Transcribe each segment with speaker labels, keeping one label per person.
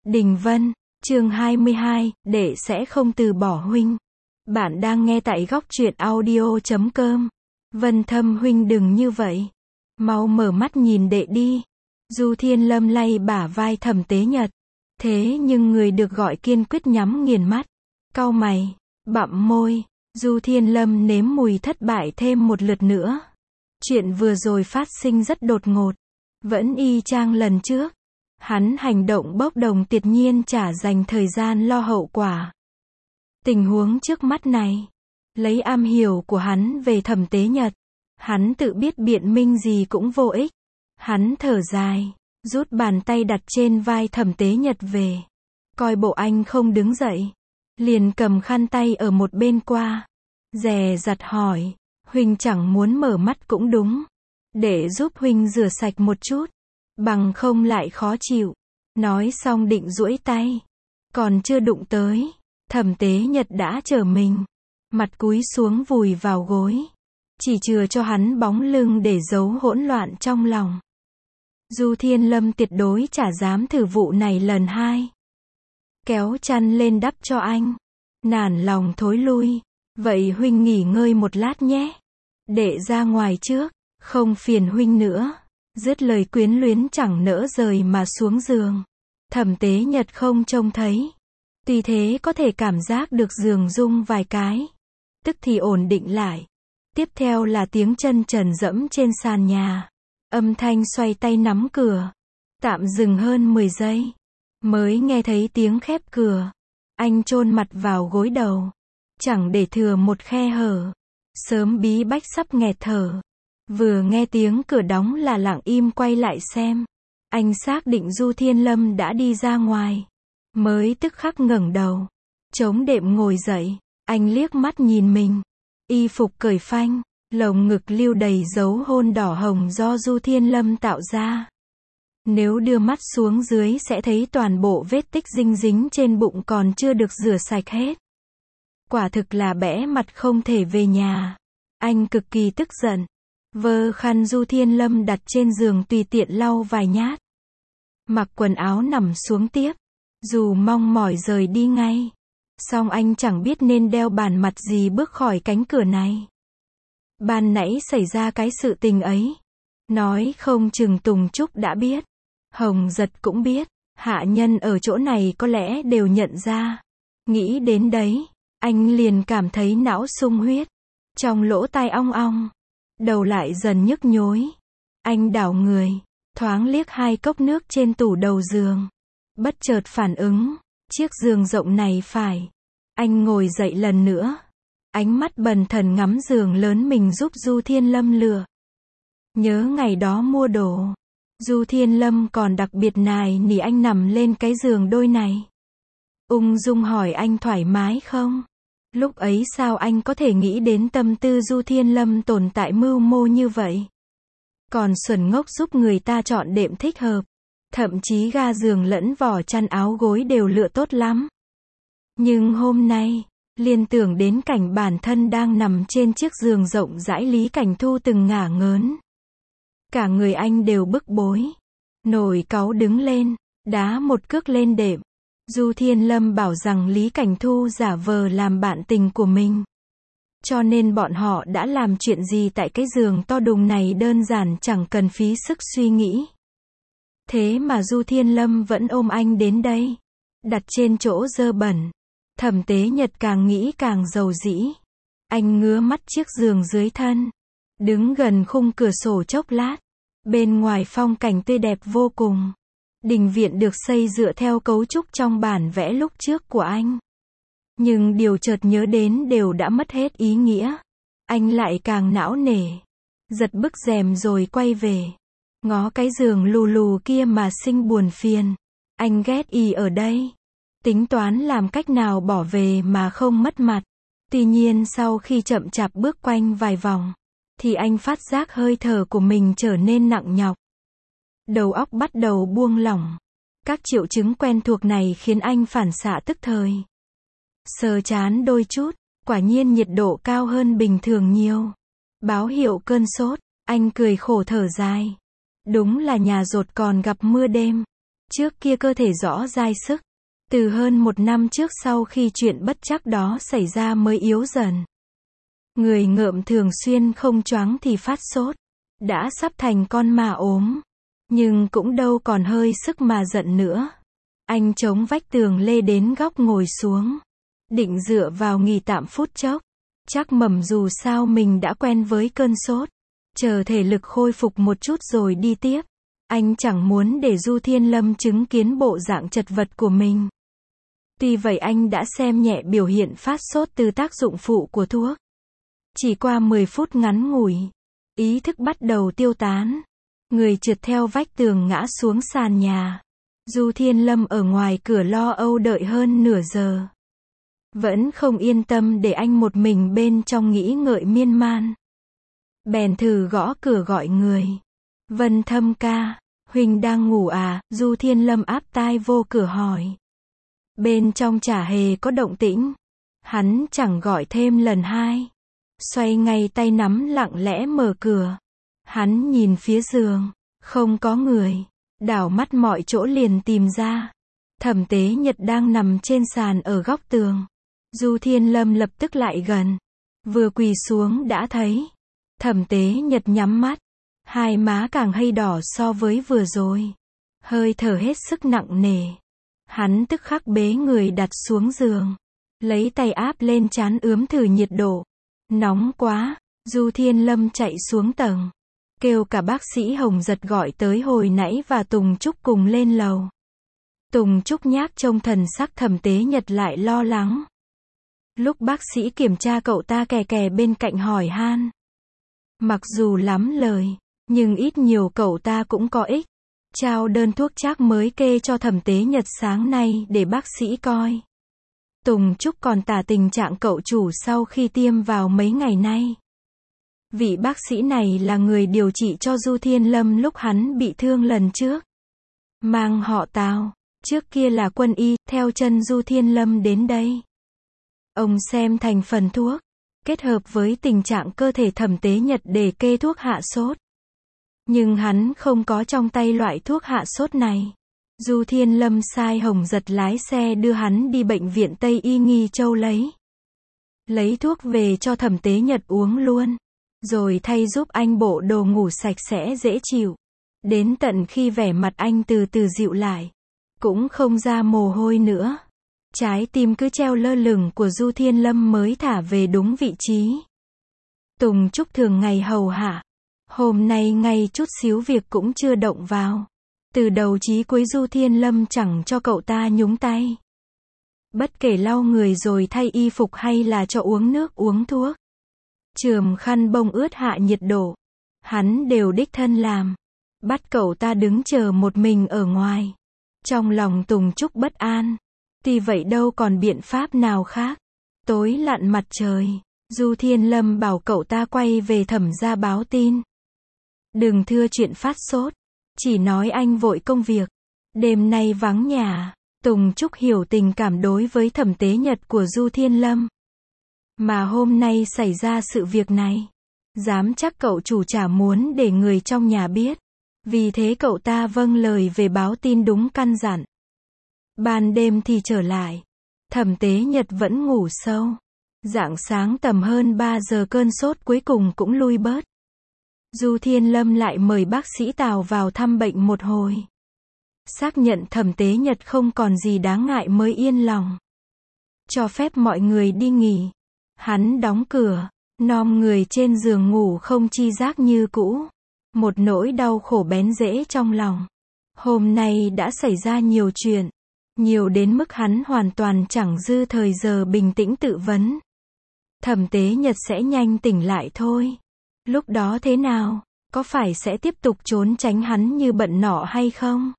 Speaker 1: Đình Vân, chương 22, đệ sẽ không từ bỏ huynh. Bạn đang nghe tại góc truyện audio.com. Vân Thâm huynh đừng như vậy. Mau mở mắt nhìn đệ đi. Du Thiên Lâm lay bả vai Thẩm Tế Nhật. Thế nhưng người được gọi kiên quyết nhắm nghiền mắt. Cau mày, bặm môi. Du Thiên Lâm nếm mùi thất bại thêm một lượt nữa. Chuyện vừa rồi phát sinh rất đột ngột. Vẫn y chang lần trước. Hắn hành động bốc đồng tuyệt nhiên chả dành thời gian lo hậu quả. Tình huống trước mắt này, lấy am hiểu của hắn về Thẩm Tế Nhật, hắn tự biết biện minh gì cũng vô ích. Hắn thở dài, rút bàn tay đặt trên vai Thẩm Tế Nhật về. Coi bộ anh không đứng dậy, liền cầm khăn tay ở một bên qua, dè dặt hỏi, huynh chẳng muốn mở mắt cũng đúng. Để giúp huynh rửa sạch một chút, bằng không lại khó chịu. Nói xong định duỗi tay, còn chưa đụng tới, Thẩm Tế Nhật đã trở mình, mặt cúi xuống vùi vào gối, chỉ chừa cho hắn bóng lưng để giấu hỗn loạn trong lòng. Du Thiên Lâm tuyệt đối chả dám thử vụ này lần hai. Kéo chăn lên đắp cho anh, nản lòng thối lui. Vậy huynh nghỉ ngơi một lát nhé, để ra ngoài trước, không phiền huynh nữa. Dứt lời quyến luyến chẳng nỡ rời mà xuống giường. Thẩm Tế Nhật không trông thấy, tuy thế có thể cảm giác được giường rung vài cái, tức thì ổn định lại. Tiếp theo là tiếng chân trần dẫm trên sàn nhà, âm thanh xoay tay nắm cửa. Tạm dừng hơn 10 giây, mới nghe thấy tiếng khép cửa. Anh chôn mặt vào gối đầu, chẳng để thừa một khe hở. Sớm bí bách sắp nghẹt thở. Vừa nghe tiếng cửa đóng là lặng im quay lại xem. Anh xác định Du Thiên Lâm đã đi ra ngoài. Mới tức khắc ngẩng đầu, chống đệm ngồi dậy. Anh liếc mắt nhìn mình. Y phục cởi phanh, lồng ngực lưu đầy dấu hôn đỏ hồng do Du Thiên Lâm tạo ra. Nếu đưa mắt xuống dưới sẽ thấy toàn bộ vết tích dinh dính trên bụng còn chưa được rửa sạch hết. Quả thực là bẽ mặt không thể về nhà. Anh cực kỳ tức giận. Vơ khăn Du Thiên Lâm đặt trên giường tùy tiện lau vài nhát. Mặc quần áo nằm xuống tiếp. Dù mong mỏi rời đi ngay. Song anh chẳng biết nên đeo bàn mặt gì bước khỏi cánh cửa này. Ban nãy xảy ra cái sự tình ấy. Nói không chừng Tùng Trúc đã biết. Hồng Giật cũng biết. Hạ nhân ở chỗ này có lẽ đều nhận ra. Nghĩ đến đấy, anh liền cảm thấy não sung huyết. Trong lỗ tai ong ong. Đầu lại dần nhức nhối. Anh đảo người, thoáng liếc hai cốc nước trên tủ đầu giường. Bất chợt phản ứng, chiếc giường rộng này phải. Anh ngồi dậy lần nữa. Ánh mắt bần thần ngắm giường lớn mình giúp Du Thiên Lâm lựa. Nhớ ngày đó mua đồ. Du Thiên Lâm còn đặc biệt nài nỉ anh nằm lên cái giường đôi này. Ung dung hỏi anh thoải mái không? Lúc ấy sao anh có thể nghĩ đến tâm tư Du Thiên Lâm tồn tại mưu mô như vậy? Còn xuẩn ngốc giúp người ta chọn đệm thích hợp. Thậm chí ga giường lẫn vỏ chăn áo gối đều lựa tốt lắm. Nhưng hôm nay, liên tưởng đến cảnh bản thân đang nằm trên chiếc giường rộng rãi Lý Cảnh Thu từng ngả ngớn. Cả người anh đều bức bối. Nổi cáu đứng lên, đá một cước lên đệm. Du Thiên Lâm bảo rằng Lý Cảnh Thu giả vờ làm bạn tình của mình. Cho nên bọn họ đã làm chuyện gì tại cái giường to đùng này đơn giản chẳng cần phí sức suy nghĩ. Thế mà Du Thiên Lâm vẫn ôm anh đến đây. Đặt trên chỗ dơ bẩn. Thẩm Tế Nhật càng nghĩ càng dầu dĩ. Anh ngứa mắt chiếc giường dưới thân. Đứng gần khung cửa sổ chốc lát. Bên ngoài phong cảnh tươi đẹp vô cùng. Đình viện được xây dựa theo cấu trúc trong bản vẽ lúc trước của anh. Nhưng điều chợt nhớ đến đều đã mất hết ý nghĩa. Anh lại càng não nề. Giật bức rèm rồi quay về. Ngó cái giường lù lù kia mà sinh buồn phiền. Anh ghét y ở đây. Tính toán làm cách nào bỏ về mà không mất mặt. Tuy nhiên sau khi chậm chạp bước quanh vài vòng, thì anh phát giác hơi thở của mình trở nên nặng nhọc. Đầu óc bắt đầu buông lỏng. Các triệu chứng quen thuộc này khiến anh phản xạ tức thời. Sờ chán đôi chút, quả nhiên nhiệt độ cao hơn bình thường nhiều. Báo hiệu cơn sốt, anh cười khổ thở dài. Đúng là nhà dột còn gặp mưa đêm. Trước kia cơ thể rõ dai sức. Từ hơn 1 năm trước sau khi chuyện bất trắc đó xảy ra mới yếu dần. Người ngợm thường xuyên không choáng thì phát sốt. Đã sắp thành con mà ốm. Nhưng cũng đâu còn hơi sức mà giận nữa. Anh chống vách tường lê đến góc ngồi xuống. Định dựa vào nghỉ tạm phút chốc. Chắc mẩm dù sao mình đã quen với cơn sốt. Chờ thể lực khôi phục một chút rồi đi tiếp. Anh chẳng muốn để Du Thiên Lâm chứng kiến bộ dạng chật vật của mình. Tuy vậy anh đã xem nhẹ biểu hiện phát sốt từ tác dụng phụ của thuốc. Chỉ qua 10 phút ngắn ngủi, ý thức bắt đầu tiêu tán. Người trượt theo vách tường ngã xuống sàn nhà. Du Thiên Lâm ở ngoài cửa lo âu đợi hơn nửa giờ. Vẫn không yên tâm để anh một mình bên trong nghĩ ngợi miên man. Bèn thử gõ cửa gọi người. Vân Thâm ca, Huỳnh đang ngủ à? Du Thiên Lâm áp tai vô cửa hỏi. Bên trong chả hề có động tĩnh. Hắn chẳng gọi thêm lần hai. Xoay ngay tay nắm lặng lẽ mở cửa. Hắn nhìn phía giường. Không có người. Đảo mắt mọi chỗ liền tìm ra. Thẩm Tế Nhật đang nằm trên sàn ở góc tường. Du Thiên Lâm lập tức lại gần. Vừa quỳ xuống đã thấy. Thẩm Tế Nhật nhắm mắt. Hai má càng hay đỏ so với vừa rồi. Hơi thở hết sức nặng nề. Hắn tức khắc bế người đặt xuống giường. Lấy tay áp lên trán ướm thử nhiệt độ. Nóng quá. Du Thiên Lâm chạy xuống tầng. Kêu cả bác sĩ Hồng Giật gọi tới hồi nãy và Tùng Trúc cùng lên lầu. Tùng Trúc nhác trông thần sắc Thẩm Tế Nhật lại lo lắng. Lúc bác sĩ kiểm tra cậu ta kè kè bên cạnh hỏi han. Mặc dù lắm lời, nhưng ít nhiều cậu ta cũng có ích. Trao đơn thuốc trác mới kê cho Thẩm Tế Nhật sáng nay để bác sĩ coi. Tùng Trúc còn tả tình trạng cậu chủ sau khi tiêm vào mấy ngày nay. Vị bác sĩ này là người điều trị cho Du Thiên Lâm lúc hắn bị thương lần trước. Mang họ Tào, trước kia là quân y, theo chân Du Thiên Lâm đến đây. Ông xem thành phần thuốc, kết hợp với tình trạng cơ thể Thẩm Tế Nhật để kê thuốc hạ sốt. Nhưng hắn không có trong tay loại thuốc hạ sốt này. Du Thiên Lâm sai Hồng Giật lái xe đưa hắn đi bệnh viện Tây Y Nghi Châu lấy thuốc về cho Thẩm Tế Nhật uống luôn. Rồi thay giúp anh bộ đồ ngủ sạch sẽ dễ chịu. Đến tận khi vẻ mặt anh từ từ dịu lại. Cũng không ra mồ hôi nữa. Trái tim cứ treo lơ lửng của Du Thiên Lâm mới thả về đúng vị trí. Tùng Trúc thường ngày hầu hạ. Hôm nay ngay chút xíu việc cũng chưa động vào. Từ đầu chí cuối Du Thiên Lâm chẳng cho cậu ta nhúng tay. Bất kể lau người rồi thay y phục hay là cho uống nước uống thuốc. Chườm khăn bông ướt hạ nhiệt độ. Hắn đều đích thân làm. Bắt cậu ta đứng chờ một mình ở ngoài. Trong lòng Tùng Trúc bất an. Tuy vậy đâu còn biện pháp nào khác. Tối lặn mặt trời. Du Thiên Lâm bảo cậu ta quay về Thẩm gia báo tin. Đừng thưa chuyện phát sốt. Chỉ nói anh vội công việc. Đêm nay vắng nhà. Tùng Trúc hiểu tình cảm đối với Thẩm Tế Nhật của Du Thiên Lâm. Mà hôm nay xảy ra sự việc này. Dám chắc cậu chủ chả muốn để người trong nhà biết. Vì thế cậu ta vâng lời về báo tin đúng căn dặn. Ban đêm thì trở lại. Thẩm Tế Nhật vẫn ngủ sâu. Rạng sáng tầm hơn 3 giờ cơn sốt cuối cùng cũng lui bớt. Du Thiên Lâm lại mời bác sĩ Tào vào thăm bệnh một hồi. Xác nhận Thẩm Tế Nhật không còn gì đáng ngại mới yên lòng. Cho phép mọi người đi nghỉ. Hắn đóng cửa, nom người trên giường ngủ không chi giác như cũ. Một nỗi đau khổ bén rễ trong lòng. Hôm nay đã xảy ra nhiều chuyện. Nhiều đến mức hắn hoàn toàn chẳng dư thời giờ bình tĩnh tự vấn. Thẩm Tế Nhật sẽ nhanh tỉnh lại thôi. Lúc đó thế nào? Có phải sẽ tiếp tục trốn tránh hắn như bận nọ hay không?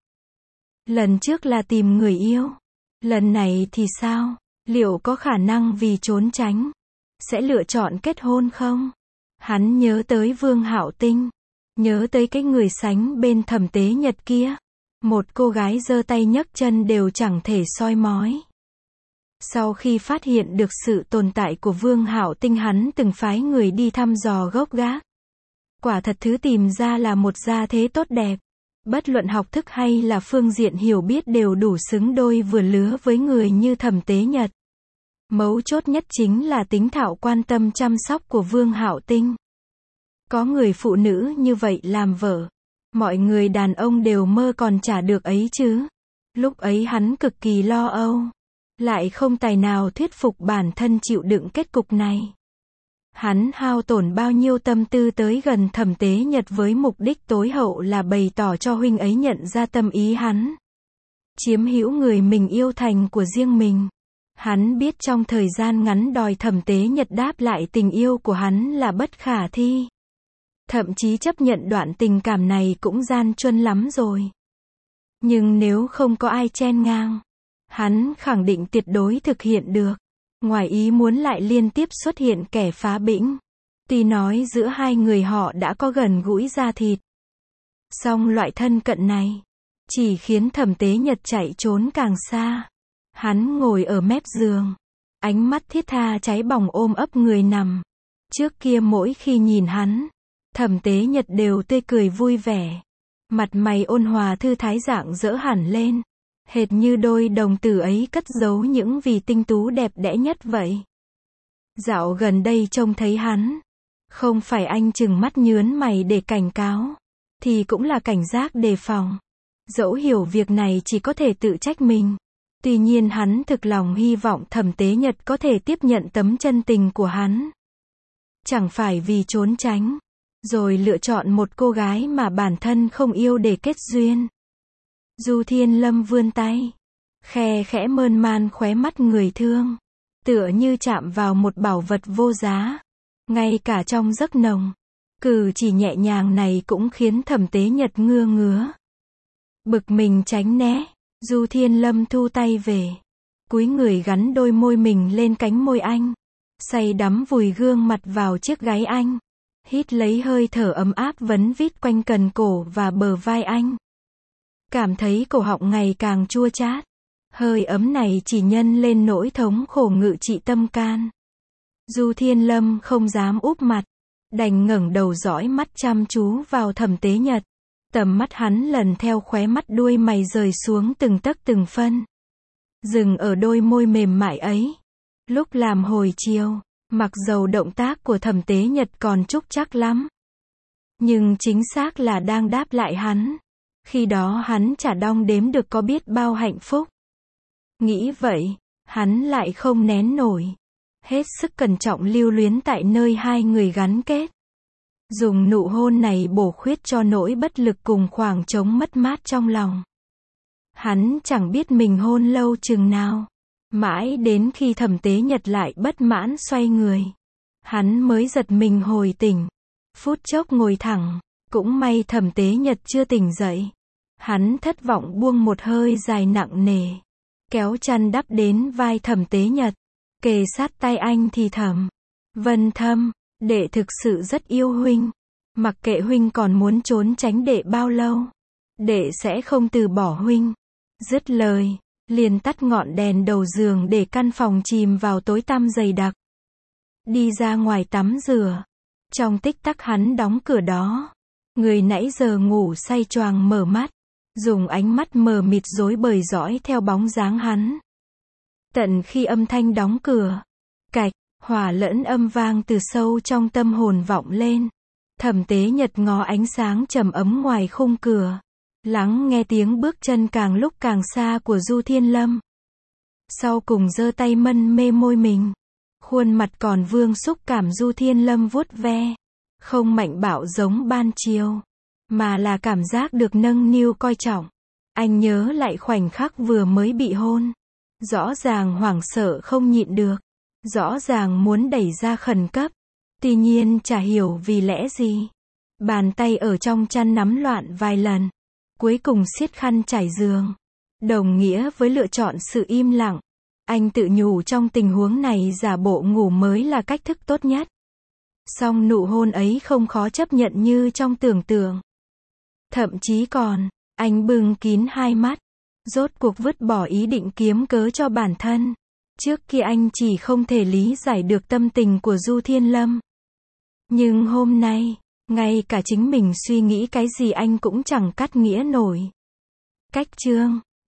Speaker 1: Lần trước là tìm người yêu. Lần này thì sao? Liệu có khả năng vì trốn tránh sẽ lựa chọn kết hôn không? Hắn nhớ tới Vương Hạo Tinh. Nhớ tới cái người sánh bên Thẩm Tế Nhật kia. Một cô gái giơ tay nhấc chân đều chẳng thể soi mói. Sau khi phát hiện được sự tồn tại của Vương Hạo Tinh, hắn từng phái người đi thăm dò gốc gác. Quả thật thứ tìm ra là một gia thế tốt đẹp. Bất luận học thức hay là phương diện hiểu biết đều đủ xứng đôi vừa lứa với người như Thẩm Tế Nhật. Mấu chốt nhất chính là tính thạo quan tâm chăm sóc của Vương Hạo Tinh. Có người phụ nữ như vậy làm vợ, mọi người đàn ông đều mơ còn chả được ấy chứ. Lúc ấy hắn cực kỳ lo âu, lại không tài nào thuyết phục bản thân chịu đựng kết cục này. Hắn hao tổn bao nhiêu tâm tư tới gần Thẩm Tế Nhật với mục đích tối hậu là bày tỏ cho huynh ấy nhận ra tâm ý hắn. Chiếm hữu người mình yêu thành của riêng mình. Hắn biết trong thời gian ngắn đòi Thẩm Tế Nhật đáp lại tình yêu của hắn là bất khả thi. Thậm chí chấp nhận đoạn tình cảm này cũng gian truân lắm rồi. Nhưng nếu không có ai chen ngang, hắn khẳng định tuyệt đối thực hiện được. Ngoài ý muốn lại liên tiếp xuất hiện kẻ phá bĩnh. Tuy nói giữa hai người họ đã có gần gũi da thịt, song loại thân cận này chỉ khiến Thẩm Tế Nhật chạy trốn càng xa. Hắn ngồi ở mép giường, ánh mắt thiết tha cháy bỏng ôm ấp người nằm. Trước kia mỗi khi nhìn hắn, Thẩm Tế Nhật đều tươi cười vui vẻ, mặt mày ôn hòa thư thái rạng rỡ hẳn lên, hệt như đôi đồng tử ấy cất giấu những vì tinh tú đẹp đẽ nhất vậy. Dạo gần đây trông thấy hắn, không phải anh chừng mắt nhớn mày để cảnh cáo, thì cũng là cảnh giác đề phòng. Dẫu hiểu việc này chỉ có thể tự trách mình, tuy nhiên hắn thực lòng hy vọng Thẩm Tế Nhật có thể tiếp nhận tấm chân tình của hắn. Chẳng phải vì trốn tránh, rồi lựa chọn một cô gái mà bản thân không yêu để kết duyên. Du Thiên Lâm vươn tay, khe khẽ mơn man khóe mắt người thương, tựa như chạm vào một bảo vật vô giá. Ngay cả trong giấc nồng, cử chỉ nhẹ nhàng này cũng khiến Thẩm Tế Nhật ngứa ngứa. Bực mình tránh né, Du Thiên Lâm thu tay về, cúi người gắn đôi môi mình lên cánh môi anh, say đắm vùi gương mặt vào chiếc gáy anh, hít lấy hơi thở ấm áp vấn vít quanh cần cổ và bờ vai anh. Cảm thấy cổ họng ngày càng chua chát. Hơi ấm này chỉ nhân lên nỗi thống khổ ngự trị tâm can. Du Thiên Lâm không dám úp mặt, đành ngẩng đầu dõi mắt chăm chú vào Thẩm Tế Nhật. Tầm mắt hắn lần theo khóe mắt đuôi mày rời xuống từng tấc từng phân, dừng ở đôi môi mềm mại ấy. Lúc làm hồi chiều, mặc dầu động tác của Thẩm Tế Nhật còn trúc chắc lắm, nhưng chính xác là đang đáp lại hắn. Khi đó hắn chả đong đếm được có biết bao hạnh phúc. Nghĩ vậy, hắn lại không nén nổi, hết sức cẩn trọng lưu luyến tại nơi hai người gắn kết. Dùng nụ hôn này bổ khuyết cho nỗi bất lực cùng khoảng trống mất mát trong lòng. Hắn chẳng biết mình hôn lâu chừng nào, mãi đến khi Thẩm Tế Nhật lại bất mãn xoay người, hắn mới giật mình hồi tỉnh. Phút chốc ngồi thẳng, cũng may Thẩm Tế Nhật chưa tỉnh dậy. Hắn thất vọng buông một hơi dài nặng nề, kéo chăn đắp đến vai Thẩm Tế Nhật, kề sát tay anh thì thầm: Vân Thâm, đệ thực sự rất yêu huynh. Mặc kệ huynh còn muốn trốn tránh đệ bao lâu, đệ sẽ không từ bỏ huynh. Dứt lời, liền tắt ngọn đèn đầu giường để căn phòng chìm vào tối tăm dày đặc. Đi ra ngoài tắm rửa. Trong tích tắc hắn đóng cửa đó. Người nãy giờ ngủ say choàng mở mắt, dùng ánh mắt mờ mịt rối bời dõi theo bóng dáng hắn. Tận khi âm thanh đóng cửa, cạch, hòa lẫn âm vang từ sâu trong tâm hồn vọng lên. Thẩm Tế Nhật ngó ánh sáng trầm ấm ngoài khung cửa, lắng nghe tiếng bước chân càng lúc càng xa của Du Thiên Lâm. Sau cùng giơ tay mân mê môi mình, khuôn mặt còn vương xúc cảm Du Thiên Lâm vuốt ve, không mạnh bạo giống ban chiều, mà là cảm giác được nâng niu coi trọng. Anh nhớ lại khoảnh khắc vừa mới bị hôn, rõ ràng hoảng sợ không nhịn được, rõ ràng muốn đẩy ra khẩn cấp, tuy nhiên chả hiểu vì lẽ gì, bàn tay ở trong chăn nắm loạn vài lần, cuối cùng siết khăn trải giường, đồng nghĩa với lựa chọn sự im lặng. Anh tự nhủ trong tình huống này giả bộ ngủ mới là cách thức tốt nhất. Song nụ hôn ấy không khó chấp nhận như trong tưởng tượng. Thậm chí còn, anh bưng kín hai mắt, rốt cuộc vứt bỏ ý định kiếm cớ cho bản thân. Trước kia anh chỉ không thể lý giải được tâm tình của Du Thiên Lâm. Nhưng hôm nay, Ngay cả chính mình suy nghĩ cái gì anh cũng chẳng cắt nghĩa nổi. Cách chương